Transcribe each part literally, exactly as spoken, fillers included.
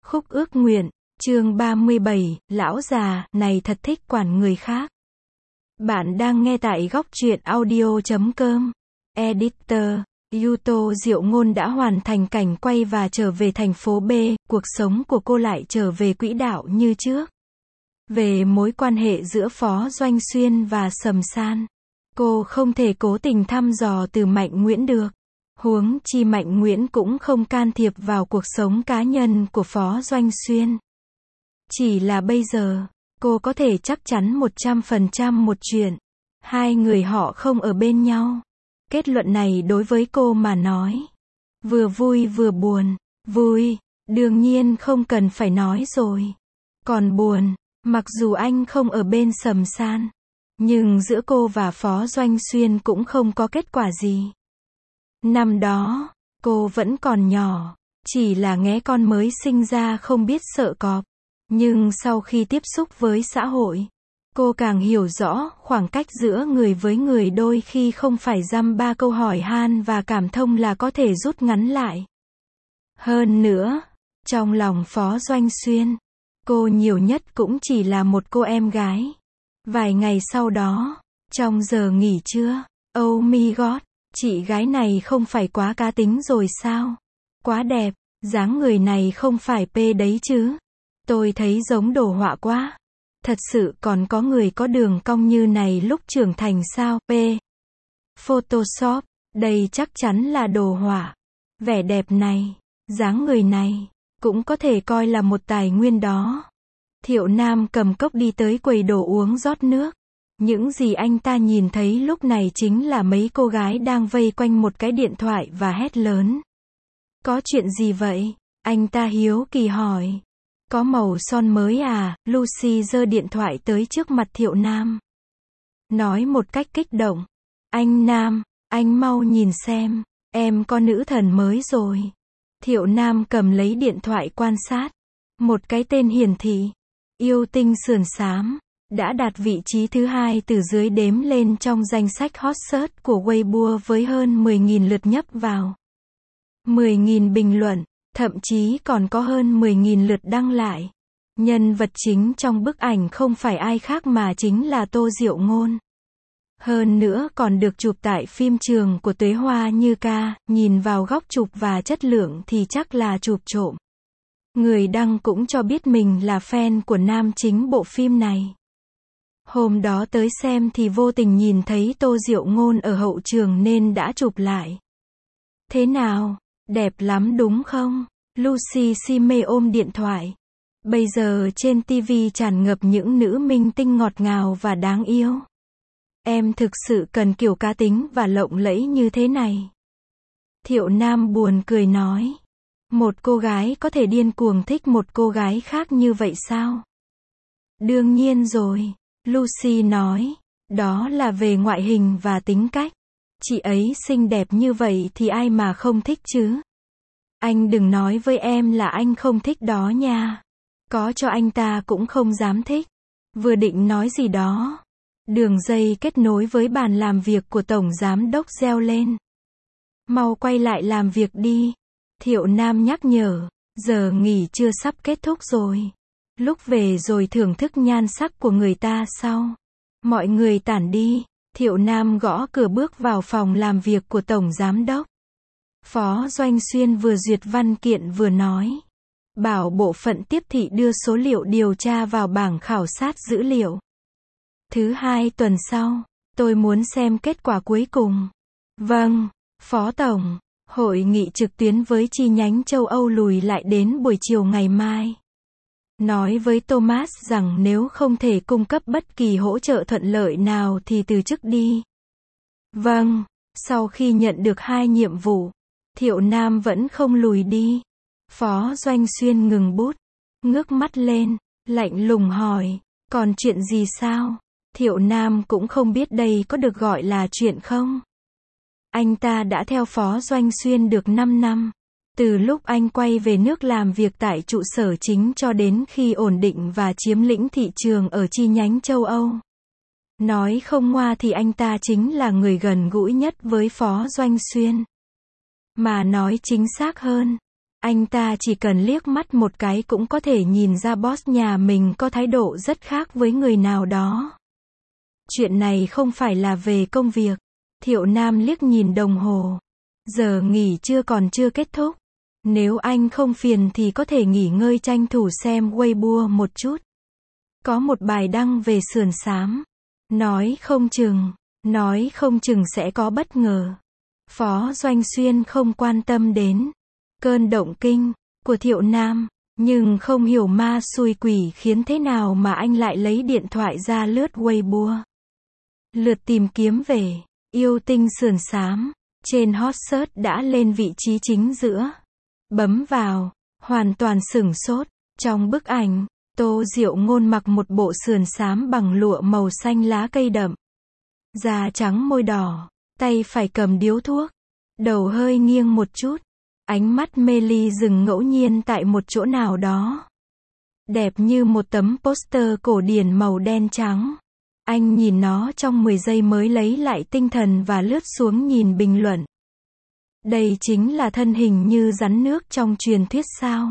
Khúc ước nguyện, chương ba mươi bảy, lão già, này thật thích quản người khác. Bạn đang nghe tại góc truyện audio chấm com. Editor, Yuto Diệu Ngôn đã hoàn thành cảnh quay và trở về thành phố B, cuộc sống của cô lại trở về quỹ đạo như trước. Về mối quan hệ giữa Phó Doanh Xuyên và Sầm San, cô không thể cố tình thăm dò từ Mạnh Nguyễn được. Huống chi Mạnh Nguyễn cũng không can thiệp vào cuộc sống cá nhân của Phó Doanh Xuyên. Chỉ là bây giờ, cô có thể chắc chắn một trăm phần trăm một chuyện. Hai người họ không ở bên nhau. Kết luận này đối với cô mà nói, vừa vui vừa buồn. Vui, đương nhiên không cần phải nói rồi. Còn buồn, mặc dù anh không ở bên Sầm San, nhưng giữa cô và Phó Doanh Xuyên cũng không có kết quả gì. Năm đó, cô vẫn còn nhỏ, chỉ là nghé con mới sinh ra không biết sợ cọp. Nhưng sau khi tiếp xúc với xã hội, cô càng hiểu rõ khoảng cách giữa người với người đôi khi không phải dăm ba câu hỏi han và cảm thông là có thể rút ngắn lại. Hơn nữa, trong lòng Phó Doanh Xuyên, cô nhiều nhất cũng chỉ là một cô em gái. Vài ngày sau đó, trong giờ nghỉ trưa, oh my god, chị gái này không phải quá cá tính rồi sao? Quá đẹp, dáng người này không phải pê đấy chứ? Tôi thấy giống đồ họa quá. Thật sự còn có người có đường cong như này lúc trưởng thành sao? P. Photoshop, đây chắc chắn là đồ họa. Vẻ đẹp này, dáng người này, cũng có thể coi là một tài nguyên đó. Thiệu Nam cầm cốc đi tới quầy đồ uống rót nước. Những gì anh ta nhìn thấy lúc này chính là mấy cô gái đang vây quanh một cái điện thoại và hét lớn. Có chuyện gì vậy? Anh ta hiếu kỳ hỏi. Có màu son mới à? Lucy giơ điện thoại tới trước mặt Thiệu Nam. Nói một cách kích động. Anh Nam, anh mau nhìn xem, em có nữ thần mới rồi. Thiệu Nam cầm lấy điện thoại quan sát. Một cái tên hiển thị. Yêu tinh sườn xám. Đã đạt vị trí thứ hai từ dưới đếm lên trong danh sách hot search của Weibo với hơn mười nghìn lượt nhấp vào. mười nghìn bình luận, thậm chí còn có hơn mười nghìn lượt đăng lại. Nhân vật chính trong bức ảnh không phải ai khác mà chính là Tô Diệu Ngôn. Hơn nữa còn được chụp tại phim trường của Tuế Hoa Như Ca, nhìn vào góc chụp và chất lượng thì chắc là chụp trộm. Người đăng cũng cho biết mình là fan của nam chính bộ phim này. Hôm đó tới xem thì vô tình nhìn thấy Tô Diệu Ngôn ở hậu trường nên đã chụp lại. Thế nào? Đẹp lắm đúng không? Lucy si mê ôm điện thoại. Bây giờ trên ti vi tràn ngập những nữ minh tinh ngọt ngào và đáng yêu. Em thực sự cần kiểu cá tính và lộng lẫy như thế này. Thiệu Nam buồn cười nói. Một cô gái có thể điên cuồng thích một cô gái khác như vậy sao? Đương nhiên rồi. Lucy nói, đó là về ngoại hình và tính cách. Chị ấy xinh đẹp như vậy thì ai mà không thích chứ? Anh đừng nói với em là anh không thích đó nha. Có cho anh ta cũng không dám thích. Vừa định nói gì đó. Đường dây kết nối với bàn làm việc của Tổng Giám Đốc reo lên. Mau quay lại làm việc đi. Thiệu Nam nhắc nhở, giờ nghỉ trưa sắp kết thúc rồi. Lúc về rồi thưởng thức nhan sắc của người ta sau. Mọi người tản đi. Thiệu Nam gõ cửa bước vào phòng làm việc của Tổng Giám Đốc. Phó Doanh Xuyên vừa duyệt văn kiện vừa nói. Bảo bộ phận tiếp thị đưa số liệu điều tra vào bảng khảo sát dữ liệu. Thứ hai tuần sau, tôi muốn xem kết quả cuối cùng. Vâng, Phó Tổng. Hội nghị trực tuyến với chi nhánh châu Âu lùi lại đến buổi chiều ngày mai. Nói với Thomas rằng nếu không thể cung cấp bất kỳ hỗ trợ thuận lợi nào thì từ chức đi. Vâng, sau khi nhận được hai nhiệm vụ, Thiệu Nam vẫn không lùi đi. Phó Doanh Xuyên ngừng bút, ngước mắt lên, lạnh lùng hỏi, còn chuyện gì sao? Thiệu Nam cũng không biết đây có được gọi là chuyện không? Anh ta đã theo Phó Doanh Xuyên được năm năm. Từ lúc anh quay về nước làm việc tại trụ sở chính cho đến khi ổn định và chiếm lĩnh thị trường ở chi nhánh châu Âu. Nói không ngoa thì anh ta chính là người gần gũi nhất với Phó Doanh Xuyên. Mà nói chính xác hơn, Anh ta chỉ cần liếc mắt một cái cũng có thể nhìn ra boss nhà mình có thái độ rất khác với người nào đó. Chuyện này không phải là về công việc. Thiệu Nam liếc nhìn đồng hồ. Giờ nghỉ trưa còn chưa kết thúc. Nếu anh không phiền thì có thể nghỉ ngơi tranh thủ xem Weibo một chút. Có một bài đăng về sườn xám. Nói không chừng, nói không chừng sẽ có bất ngờ. Phó Doanh Xuyên không quan tâm đến cơn động kinh của Thiệu Nam, nhưng không hiểu ma xui quỷ khiến thế nào mà anh lại lấy điện thoại ra lướt Weibo. Lượt tìm kiếm về yêu tinh sườn xám, trên hot search đã lên vị trí chính giữa. Bấm vào, hoàn toàn sửng sốt. Trong bức ảnh, Tô Diệu Ngôn mặc một bộ sườn xám bằng lụa màu xanh lá cây đậm. Da trắng môi đỏ, tay phải cầm điếu thuốc, đầu hơi nghiêng một chút. Ánh mắt mê ly dừng ngẫu nhiên tại một chỗ nào đó. Đẹp như một tấm poster cổ điển màu đen trắng. Anh nhìn nó trong mười giây mới lấy lại tinh thần và lướt xuống nhìn bình luận. Đây chính là thân hình như rắn nước trong truyền thuyết sao?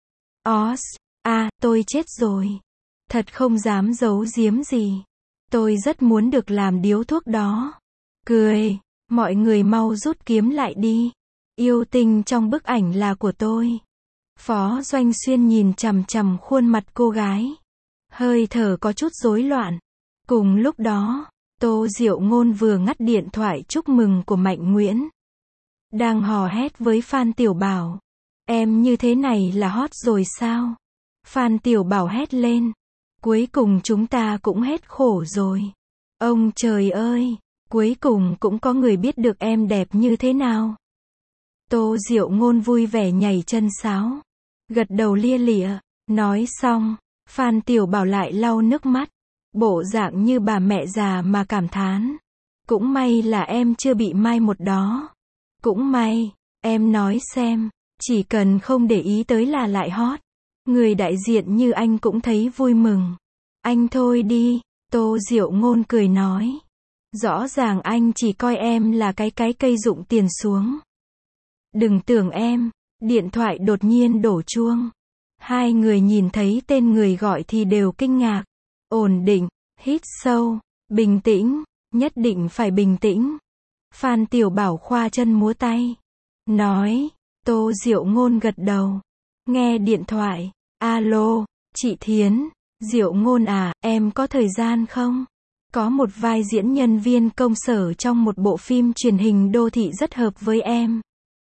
Os, à, tôi chết rồi. Thật không dám giấu giếm gì. Tôi rất muốn được làm điếu thuốc đó. Cười, mọi người mau rút kiếm lại đi. Yêu tinh trong bức ảnh là của tôi. Phó Doanh Xuyên nhìn chằm chằm khuôn mặt cô gái. Hơi thở có chút rối loạn. Cùng lúc đó, Tô Diệu Ngôn vừa ngắt điện thoại chúc mừng của Mạnh Nguyễn. Đang hò hét với Phan Tiểu Bảo. Em như thế này là hot rồi sao? Phan Tiểu Bảo hét lên. Cuối cùng chúng ta cũng hết khổ rồi. Ông trời ơi, cuối cùng cũng có người biết được em đẹp như thế nào. Tô Diệu Ngôn vui vẻ nhảy chân sáo. Gật đầu lia lịa. Nói xong, Phan Tiểu Bảo lại lau nước mắt. Bộ dạng như bà mẹ già mà cảm thán. Cũng may là em chưa bị mai một đó. Cũng may, em nói xem, chỉ cần không để ý tới là lại hot. Người đại diện như anh cũng thấy vui mừng. Anh thôi đi, Tô Diệu Ngôn cười nói. Rõ ràng anh chỉ coi em là cái cái cây dụng tiền xuống. Đừng tưởng em, điện thoại đột nhiên đổ chuông. Hai người nhìn thấy tên người gọi thì đều kinh ngạc. Ổn định, hít sâu, bình tĩnh, nhất định phải bình tĩnh. Phan Tiểu Bảo khoa chân múa tay. Nói, Tô Diệu Ngôn gật đầu. Nghe điện thoại, alo, chị Thiến, Diệu Ngôn à, em có thời gian không? Có một vai diễn nhân viên công sở trong một bộ phim truyền hình đô thị rất hợp với em.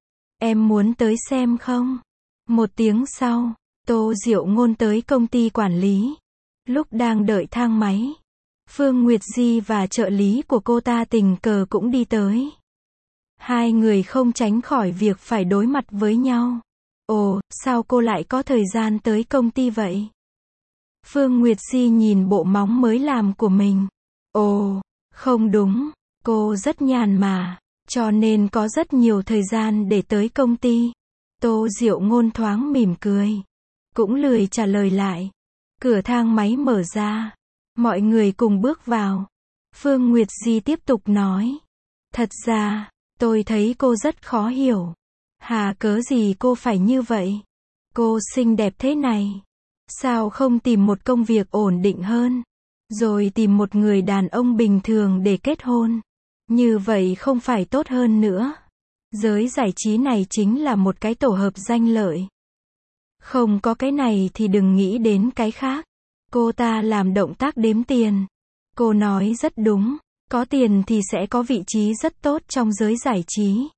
Em muốn tới xem không? Một tiếng sau, Tô Diệu Ngôn tới công ty quản lý. Lúc đang đợi thang máy, Phương Nguyệt Di và trợ lý của cô ta tình cờ cũng đi tới. Hai người không tránh khỏi việc phải đối mặt với nhau. Ồ, sao cô lại có thời gian tới công ty vậy? Phương Nguyệt Di nhìn bộ móng mới làm của mình. Ồ, không đúng, cô rất nhàn mà, cho nên có rất nhiều thời gian để tới công ty. Tô Diệu Ngôn thoáng mỉm cười, cũng lười trả lời lại. Cửa thang máy mở ra, mọi người cùng bước vào. Phương Nguyệt Di tiếp tục nói. Thật ra, tôi thấy cô rất khó hiểu. Hà cớ gì cô phải như vậy? Cô xinh đẹp thế này. Sao không tìm một công việc ổn định hơn? Rồi tìm một người đàn ông bình thường để kết hôn. Như vậy không phải tốt hơn nữa. Giới giải trí này chính là một cái tổ hợp danh lợi. Không có cái này thì đừng nghĩ đến cái khác. Cô ta làm động tác đếm tiền. Cô nói rất đúng. Có tiền thì sẽ có vị trí rất tốt trong giới giải trí.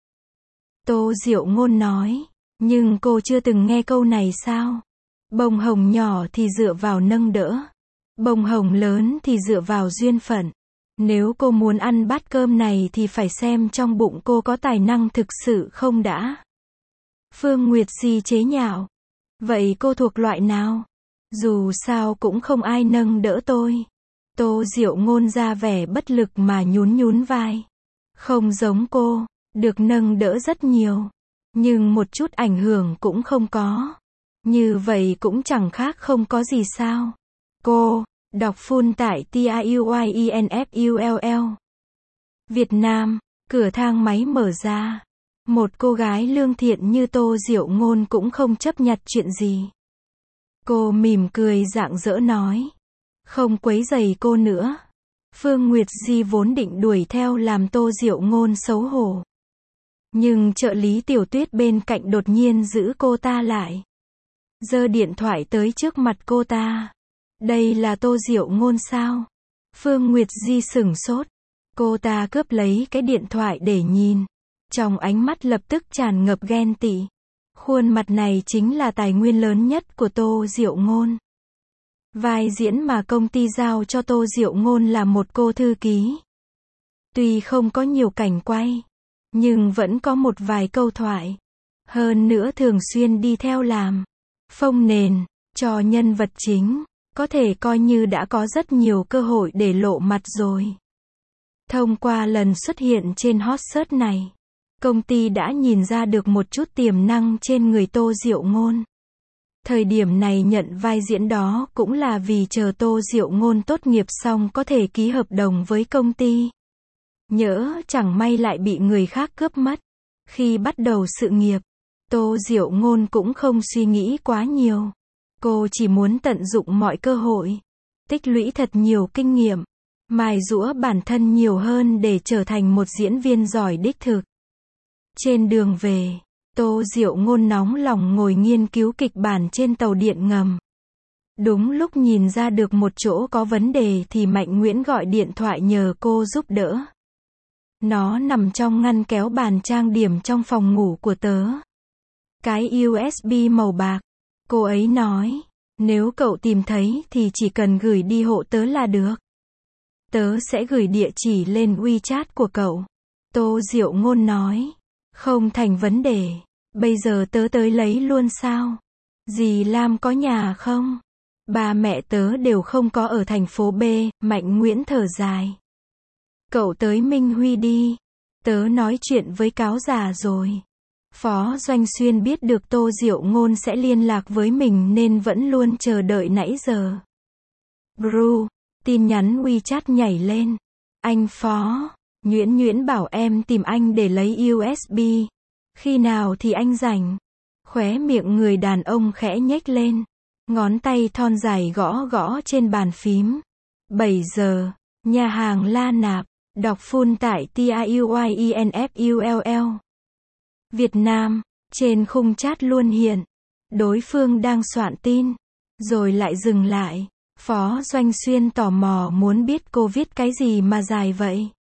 Tô Diệu Ngôn nói. Nhưng cô chưa từng nghe câu này sao? Bông hồng nhỏ thì dựa vào nâng đỡ. Bông hồng lớn thì dựa vào duyên phận. Nếu cô muốn ăn bát cơm này thì phải xem trong bụng cô có tài năng thực sự không đã. Phương Nguyệt Di chế nhạo. Vậy cô thuộc loại nào? Dù sao cũng không ai nâng đỡ tôi. Tô Diệu Ngôn ra vẻ bất lực mà nhún nhún vai. Không giống cô, được nâng đỡ rất nhiều. Nhưng một chút ảnh hưởng cũng không có. Như vậy cũng chẳng khác không có gì sao. Cô, đọc full tại T I U Y E N F U L L. Việt Nam, cửa thang máy mở ra. Một cô gái lương thiện như Tô Diệu Ngôn cũng không chấp nhặt chuyện gì. Cô mỉm cười rạng rỡ nói. Không quấy rầy cô nữa. Phương Nguyệt Di vốn định đuổi theo làm Tô Diệu Ngôn xấu hổ. Nhưng trợ lý Tiểu Tuyết bên cạnh đột nhiên giữ cô ta lại. Giơ điện thoại tới trước mặt cô ta. Đây là Tô Diệu Ngôn sao? Phương Nguyệt Di sửng sốt. Cô ta cướp lấy cái điện thoại để nhìn. Trong ánh mắt lập tức tràn ngập ghen tị. Khuôn mặt này chính là tài nguyên lớn nhất của Tô Diệu Ngôn. Vai diễn mà công ty giao cho Tô Diệu Ngôn là một cô thư ký. Tuy không có nhiều cảnh quay, nhưng vẫn có một vài câu thoại. Hơn nữa thường xuyên đi theo làm phông nền cho nhân vật chính, có thể coi như đã có rất nhiều cơ hội để lộ mặt rồi. Thông qua lần xuất hiện trên hot search này, công ty đã nhìn ra được một chút tiềm năng trên người Tô Diệu Ngôn. Thời điểm này nhận vai diễn đó cũng là vì chờ Tô Diệu Ngôn tốt nghiệp xong có thể ký hợp đồng với công ty. Nhỡ chẳng may lại bị người khác cướp mất. Khi bắt đầu sự nghiệp, Tô Diệu Ngôn cũng không suy nghĩ quá nhiều. Cô chỉ muốn tận dụng mọi cơ hội, tích lũy thật nhiều kinh nghiệm, mài giũa bản thân nhiều hơn để trở thành một diễn viên giỏi đích thực. Trên đường về, Tô Diệu Ngôn nóng lòng ngồi nghiên cứu kịch bản trên tàu điện ngầm. Đúng lúc nhìn ra được một chỗ có vấn đề thì Mạnh Nguyễn gọi điện thoại nhờ cô giúp đỡ. Nó nằm trong ngăn kéo bàn trang điểm trong phòng ngủ của tớ. Cái u ét bê màu bạc. Cô ấy nói, nếu cậu tìm thấy thì chỉ cần gửi đi hộ tớ là được. Tớ sẽ gửi địa chỉ lên WeChat của cậu. Tô Diệu Ngôn nói, không thành vấn đề. Bây giờ tớ tới lấy luôn sao? Dì Lam có nhà không? Ba mẹ tớ đều không có ở thành phố B, Mạnh Nguyễn thở dài. Cậu tới Minh Huy đi. Tớ nói chuyện với cáo già rồi. Phó Doanh Xuyên biết được Tô Diệu Ngôn sẽ liên lạc với mình nên vẫn luôn chờ đợi nãy giờ. Bru, tin nhắn WeChat nhảy lên. Anh Phó, Nguyễn Nguyễn bảo em tìm anh để lấy u ét bê. Khi nào thì anh rảnh? Khóe miệng người đàn ông khẽ nhếch lên. Ngón tay thon dài gõ gõ trên bàn phím. bảy giờ, nhà hàng La Nạp, đọc full tại T I U Y E N F U L L. Việt Nam, trên khung chat luôn hiện. Đối phương đang soạn tin, rồi lại dừng lại. Phó Doanh Xuyên tò mò muốn biết cô viết cái gì mà dài vậy.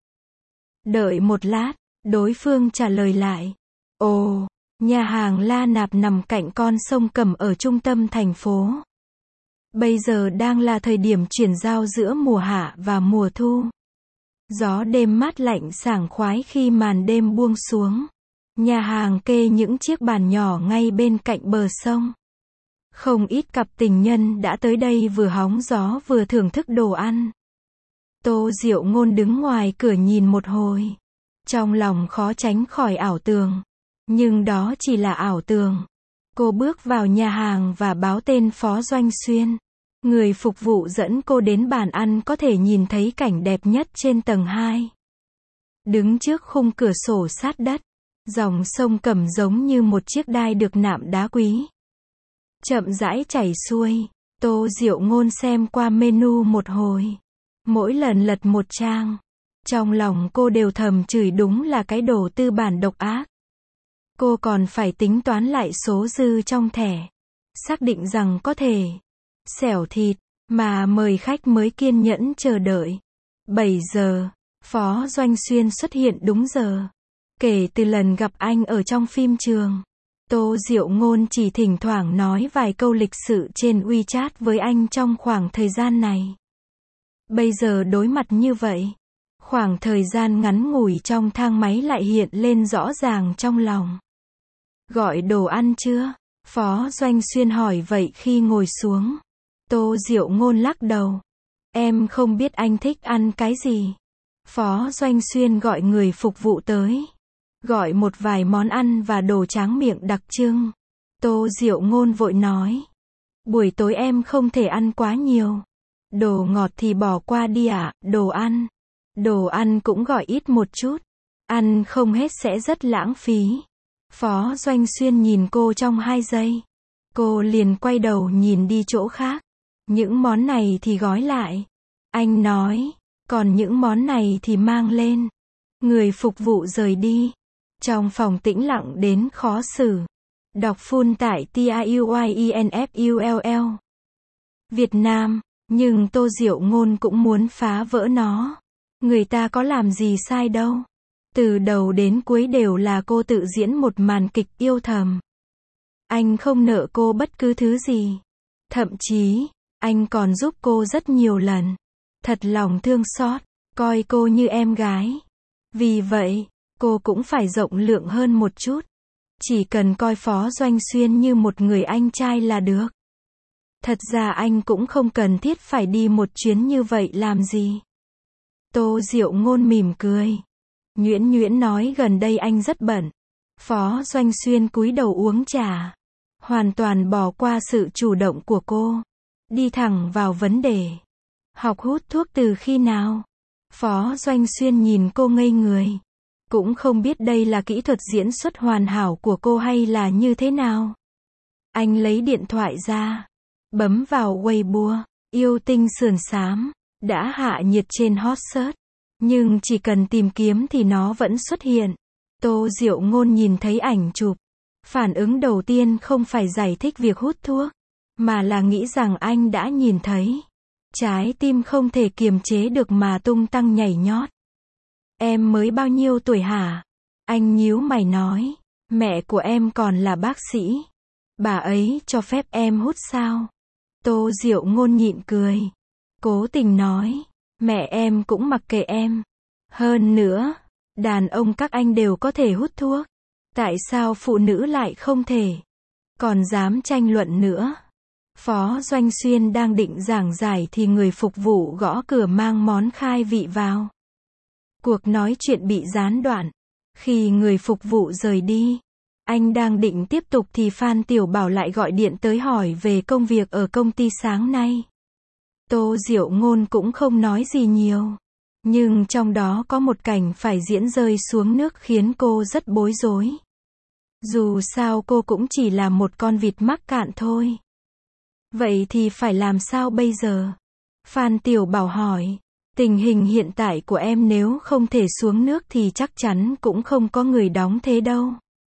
Đợi một lát, đối phương trả lời lại. Ồ, nhà hàng La Nạp nằm cạnh con sông Cẩm ở trung tâm thành phố. Bây giờ đang là thời điểm chuyển giao giữa mùa hạ và mùa thu. Gió đêm mát lạnh sảng khoái khi màn đêm buông xuống. Nhà hàng kê những chiếc bàn nhỏ ngay bên cạnh bờ sông. Không ít cặp tình nhân đã tới đây vừa hóng gió vừa thưởng thức đồ ăn. Tô Diệu Ngôn đứng ngoài cửa nhìn một hồi. Trong lòng khó tránh khỏi ảo tưởng. Nhưng đó chỉ là ảo tưởng. Cô bước vào nhà hàng và báo tên Phó Doanh Xuyên. Người phục vụ dẫn cô đến bàn ăn có thể nhìn thấy cảnh đẹp nhất trên tầng hai. Đứng trước khung cửa sổ sát đất, dòng sông Cẩm giống như một chiếc đai được nạm đá quý. Chậm rãi chảy xuôi, Tô Diệu Ngôn xem qua menu một hồi. Mỗi lần lật một trang, trong lòng cô đều thầm chửi đúng là cái đồ tư bản độc ác. Cô còn phải tính toán lại số dư trong thẻ. Xác định rằng có thể xẻo thịt, mà mời khách mới kiên nhẫn chờ đợi. bảy giờ, Phó Doanh Xuyên xuất hiện đúng giờ. Kể từ lần gặp anh ở trong phim trường, Tô Diệu Ngôn chỉ thỉnh thoảng nói vài câu lịch sự trên WeChat với anh trong khoảng thời gian này. Bây giờ đối mặt như vậy, khoảng thời gian ngắn ngủi trong thang máy lại hiện lên rõ ràng trong lòng. Gọi đồ ăn chưa? Phó Doanh Xuyên hỏi vậy khi ngồi xuống. Tô Diệu Ngôn lắc đầu. Em không biết anh thích ăn cái gì. Phó Doanh Xuyên gọi người phục vụ tới. Gọi một vài món ăn và đồ tráng miệng đặc trưng. Tô Diệu Ngôn vội nói. Buổi tối em không thể ăn quá nhiều. Đồ ngọt thì bỏ qua đi ạ, đồ ăn. Đồ ăn cũng gọi ít một chút. Ăn không hết sẽ rất lãng phí. Phó Doanh Xuyên nhìn cô trong hai giây. Cô liền quay đầu nhìn đi chỗ khác. Những món này thì gói lại. Anh nói, còn những món này thì mang lên. Người phục vụ rời đi. Trong phòng tĩnh lặng đến khó xử. Đọc full tại TIUYINFULL. Việt Nam, nhưng Tô Diệu Ngôn cũng muốn phá vỡ nó. Người ta có làm gì sai đâu. Từ đầu đến cuối đều là cô tự diễn một màn kịch yêu thầm. Anh không nợ cô bất cứ thứ gì. Thậm chí, anh còn giúp cô rất nhiều lần. Thật lòng thương xót, coi cô như em gái. Vì vậy, cô cũng phải rộng lượng hơn một chút. Chỉ cần coi Phó Doanh Xuyên như một người anh trai là được. Thật ra anh cũng không cần thiết phải đi một chuyến như vậy làm gì. Tô Diệu Ngôn mỉm cười. Nhuyễn Nhuyễn nói gần đây anh rất bận. Phó Doanh Xuyên cúi đầu uống trà. Hoàn toàn bỏ qua sự chủ động của cô. Đi thẳng vào vấn đề. Học hút thuốc từ khi nào? Phó Doanh Xuyên nhìn cô ngây người. Cũng không biết đây là kỹ thuật diễn xuất hoàn hảo của cô hay là như thế nào. Anh lấy điện thoại ra. Bấm vào Weibo. Yêu tinh sườn xám. Đã hạ nhiệt trên hot search. Nhưng chỉ cần tìm kiếm thì nó vẫn xuất hiện. Tô Diệu Ngôn nhìn thấy ảnh chụp. Phản ứng đầu tiên không phải giải thích việc hút thuốc. Mà là nghĩ rằng anh đã nhìn thấy. Trái tim không thể kiềm chế được mà tung tăng nhảy nhót. Em mới bao nhiêu tuổi hả? Anh nhíu mày nói. Mẹ của em còn là bác sĩ. Bà ấy cho phép em hút sao? Tô Diệu Ngôn nhịn cười. Cố tình nói. Mẹ em cũng mặc kệ em. Hơn nữa, đàn ông các anh đều có thể hút thuốc. Tại sao phụ nữ lại không thể? Còn dám tranh luận nữa. Phó Doanh Xuyên đang định giảng giải thì người phục vụ gõ cửa mang món khai vị vào. Cuộc nói chuyện bị gián đoạn. Khi người phục vụ rời đi, anh đang định tiếp tục thì Phan Tiểu Bảo lại gọi điện tới hỏi về công việc ở công ty sáng nay. Tô Diệu Ngôn cũng không nói gì nhiều. Nhưng trong đó có một cảnh phải diễn rơi xuống nước khiến cô rất bối rối. Dù sao cô cũng chỉ là một con vịt mắc cạn thôi. Vậy thì phải làm sao bây giờ? Phan Tiểu Bảo hỏi. Tình hình hiện tại của em nếu không thể xuống nước thì chắc chắn cũng không có người đóng thế đâu.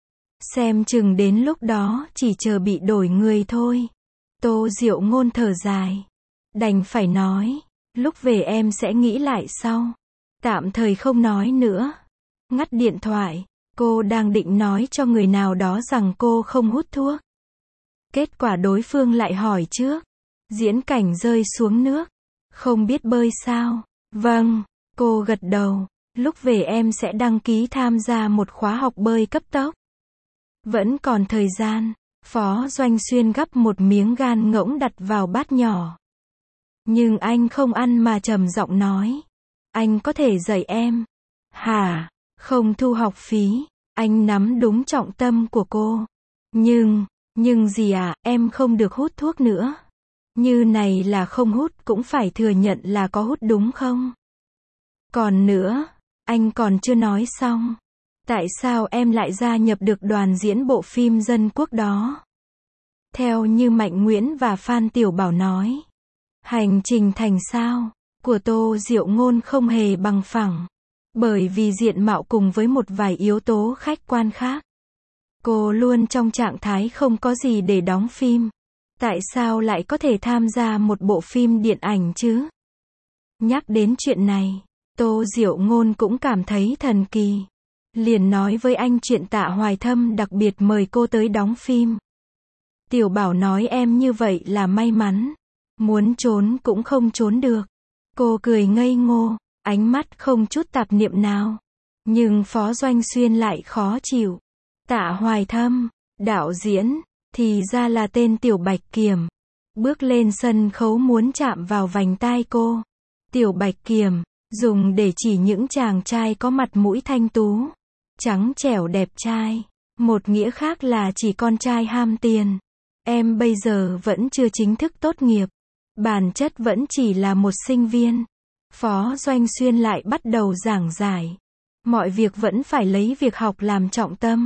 Xem chừng đến lúc đó chỉ chờ bị đổi người thôi. Tô Diệu Ngôn thở dài. Đành phải nói. Lúc về em sẽ nghĩ lại sau. Tạm thời không nói nữa. Ngắt điện thoại. Cô đang định nói cho người nào đó rằng cô không hút thuốc. Kết quả đối phương lại hỏi trước. Diễn cảnh rơi xuống nước. Không biết bơi sao? Vâng, cô gật đầu. Lúc về em sẽ đăng ký tham gia một khóa học bơi cấp tốc. Vẫn còn thời gian. Phó Doanh Xuyên gắp một miếng gan ngỗng đặt vào bát nhỏ. Nhưng anh không ăn mà trầm giọng nói. Anh có thể dạy em. Hả? Không thu học phí. Anh nắm đúng trọng tâm của cô. Nhưng, nhưng gì à, em không được hút thuốc nữa. Như này là không hút cũng phải thừa nhận là có hút đúng không? Còn nữa, anh còn chưa nói xong. Tại sao em lại gia nhập được đoàn diễn bộ phim dân quốc đó? Theo như Mạnh Nguyễn và Phan Tiểu Bảo nói, hành trình thành sao của Tô Diệu Ngôn không hề bằng phẳng. Bởi vì diện mạo cùng với một vài yếu tố khách quan khác. Cô luôn trong trạng thái không có gì để đóng phim. Tại sao lại có thể tham gia một bộ phim điện ảnh chứ? Nhắc đến chuyện này, Tô Diệu Ngôn cũng cảm thấy thần kỳ. Liền nói với anh chuyện Tạ Hoài Thâm đặc biệt mời cô tới đóng phim. Tiểu Bảo nói em như vậy là may mắn. Muốn trốn cũng không trốn được. Cô cười ngây ngô, ánh mắt không chút tạp niệm nào. Nhưng Phó Doanh Xuyên lại khó chịu. Tạ Hoài Thâm, đạo diễn, thì ra là tên Tiểu Bạch Kiểm. Bước lên sân khấu muốn chạm vào vành tai cô. Tiểu Bạch Kiểm, dùng để chỉ những chàng trai có mặt mũi thanh tú, trắng trẻo đẹp trai. Một nghĩa khác là chỉ con trai ham tiền. Em bây giờ vẫn chưa chính thức tốt nghiệp. Bản chất vẫn chỉ là một sinh viên. Phó Doanh Xuyên lại bắt đầu giảng giải. Mọi việc vẫn phải lấy việc học làm trọng tâm.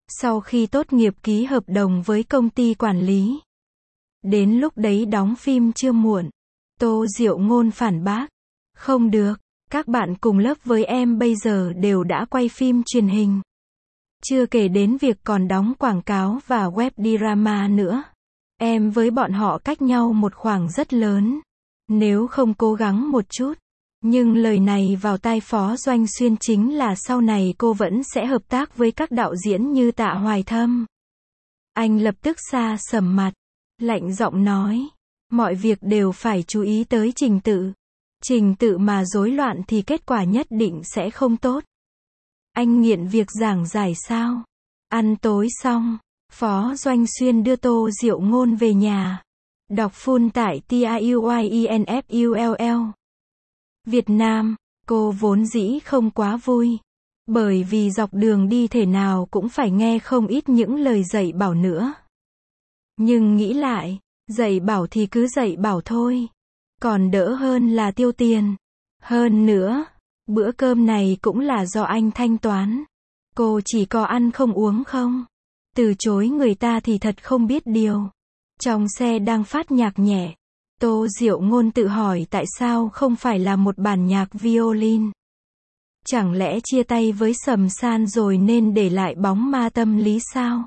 Sau khi tốt nghiệp ký hợp đồng với công ty quản lý. Đến lúc đấy đóng phim chưa muộn. Tô Diệu Ngôn phản bác. Không được, các bạn cùng lớp với em bây giờ đều đã quay phim truyền hình. Chưa kể đến việc còn đóng quảng cáo và web drama nữa. Em với bọn họ cách nhau một khoảng rất lớn. Nếu không cố gắng một chút. Nhưng lời này vào tai Phó Doanh Xuyên chính là sau này cô vẫn sẽ hợp tác với các đạo diễn như Tạ Hoài Thâm. Anh lập tức xa sầm mặt, lạnh giọng nói, mọi việc đều phải chú ý tới trình tự. Trình tự mà rối loạn thì kết quả nhất định sẽ không tốt. Anh nghiện việc giảng giải sao? Ăn tối xong, Phó Doanh Xuyên đưa Tô Diệu Ngôn về nhà. Đọc full tại tiuyinfull. Việt Nam, cô vốn dĩ không quá vui. Bởi vì dọc đường đi thể nào cũng phải nghe không ít những lời dạy bảo nữa. Nhưng nghĩ lại, dạy bảo thì cứ dạy bảo thôi. Còn đỡ hơn là tiêu tiền. Hơn nữa, bữa cơm này cũng là do anh thanh toán. Cô chỉ có ăn không uống không? Từ chối người ta thì thật không biết điều. Trong xe đang phát nhạc nhẹ. Tô Diệu Ngôn tự hỏi tại sao không phải là một bản nhạc violin. Chẳng lẽ chia tay với Sầm San rồi nên để lại bóng ma tâm lý sao?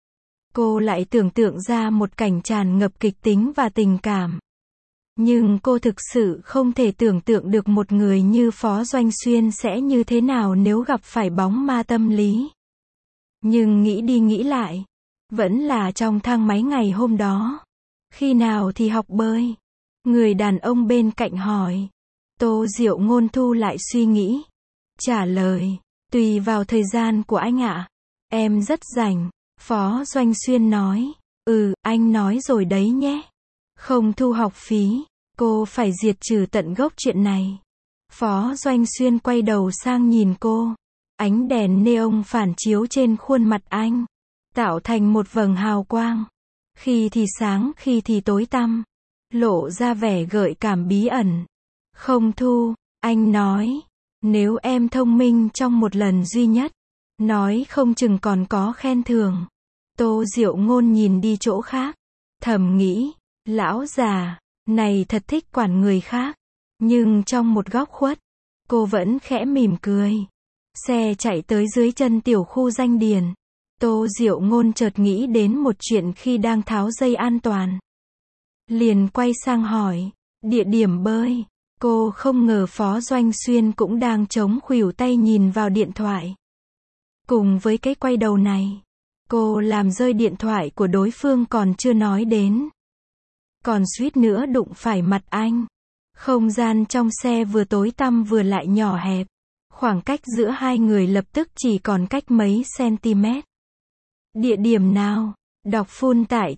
Cô lại tưởng tượng ra một cảnh tràn ngập kịch tính và tình cảm. Nhưng cô thực sự không thể tưởng tượng được một người như Phó Doanh Xuyên sẽ như thế nào nếu gặp phải bóng ma tâm lý. Nhưng nghĩ đi nghĩ lại, vẫn là trong thang máy ngày hôm đó. Khi nào thì học bơi? Người đàn ông bên cạnh hỏi. Tô Diệu Ngôn thu lại suy nghĩ. Trả lời, tùy vào thời gian của anh ạ. Em rất rảnh. Phó Doanh Xuyên nói. Ừ, anh nói rồi đấy nhé. Không thu học phí. Cô phải diệt trừ tận gốc chuyện này. Phó Doanh Xuyên quay đầu sang nhìn cô. Ánh đèn neon phản chiếu trên khuôn mặt anh. Tạo thành một vầng hào quang. Khi thì sáng, khi thì tối tăm. Lộ ra vẻ gợi cảm bí ẩn. Không thu, anh nói. Nếu em thông minh trong một lần duy nhất. Nói không chừng còn có khen thưởng. Tô Diệu Ngôn nhìn đi chỗ khác. Thầm nghĩ, lão già này thật thích quản người khác. Nhưng trong một góc khuất, cô vẫn khẽ mỉm cười. Xe chạy tới dưới chân tiểu khu Danh Điền. Tô Diệu Ngôn chợt nghĩ đến một chuyện khi đang tháo dây an toàn. Liền quay sang hỏi, địa điểm bơi. Cô không ngờ Phó Doanh Xuyên cũng đang chống khuỷu tay nhìn vào điện thoại. Cùng với cái quay đầu này, cô làm rơi điện thoại của đối phương còn chưa nói đến. Còn suýt nữa đụng phải mặt anh. Không gian trong xe vừa tối tăm vừa lại nhỏ hẹp. Khoảng cách giữa hai người lập tức chỉ còn cách mấy cm. Địa điểm nào? Đọc full tại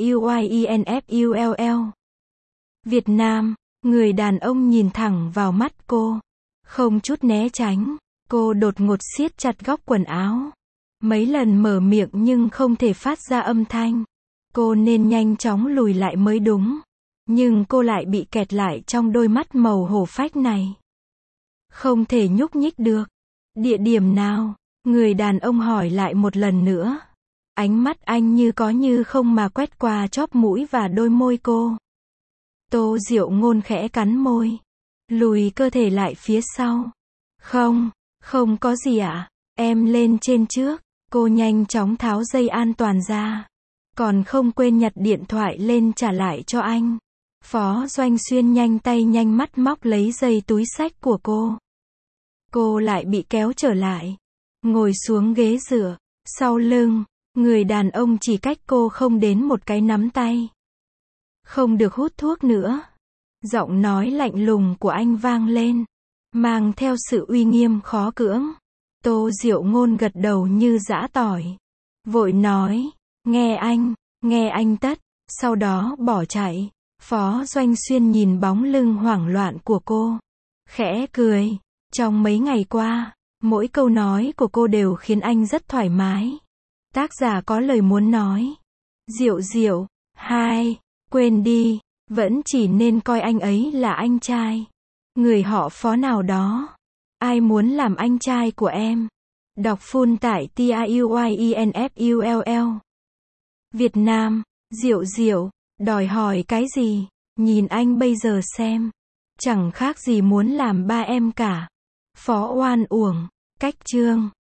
tiuyinfull. Việt Nam, người đàn ông nhìn thẳng vào mắt cô. Không chút né tránh. Cô đột ngột siết chặt góc quần áo. Mấy lần mở miệng nhưng không thể phát ra âm thanh. Cô nên nhanh chóng lùi lại mới đúng. Nhưng cô lại bị kẹt lại trong đôi mắt màu hổ phách này. Không thể nhúc nhích được. Địa điểm nào? Người đàn ông hỏi lại một lần nữa. Ánh mắt anh như có như không mà quét qua chóp mũi và đôi môi cô. Tô Diệu Ngôn khẽ cắn môi. Lùi cơ thể lại phía sau. Không, không có gì ạ. Em lên trên trước. Cô nhanh chóng tháo dây an toàn ra. Còn không quên nhặt điện thoại lên trả lại cho anh. Phó Doanh Xuyên nhanh tay nhanh mắt móc lấy dây túi xách của cô. Cô lại bị kéo trở lại. Ngồi xuống ghế dựa. Sau lưng, người đàn ông chỉ cách cô không đến một cái nắm tay. Không được hút thuốc nữa. Giọng nói lạnh lùng của anh vang lên. Mang theo sự uy nghiêm khó cưỡng. Tô Diệu Ngôn gật đầu như giã tỏi. Vội nói. Nghe anh, nghe anh tất. Sau đó bỏ chạy. Phó Doanh Xuyên nhìn bóng lưng hoảng loạn của cô. Khẽ cười. Trong mấy ngày qua, mỗi câu nói của cô đều khiến anh rất thoải mái. Tác giả có lời muốn nói. Diệu Diệu, hai, quên đi, vẫn chỉ nên coi anh ấy là anh trai. Người họ Phó nào đó. Ai muốn làm anh trai của em? Đọc full tại tiuyinfull. Việt Nam, Diệu Diệu, đòi hỏi cái gì? Nhìn anh bây giờ xem. Chẳng khác gì muốn làm ba em cả. Phó Oan Uổng. Cách chương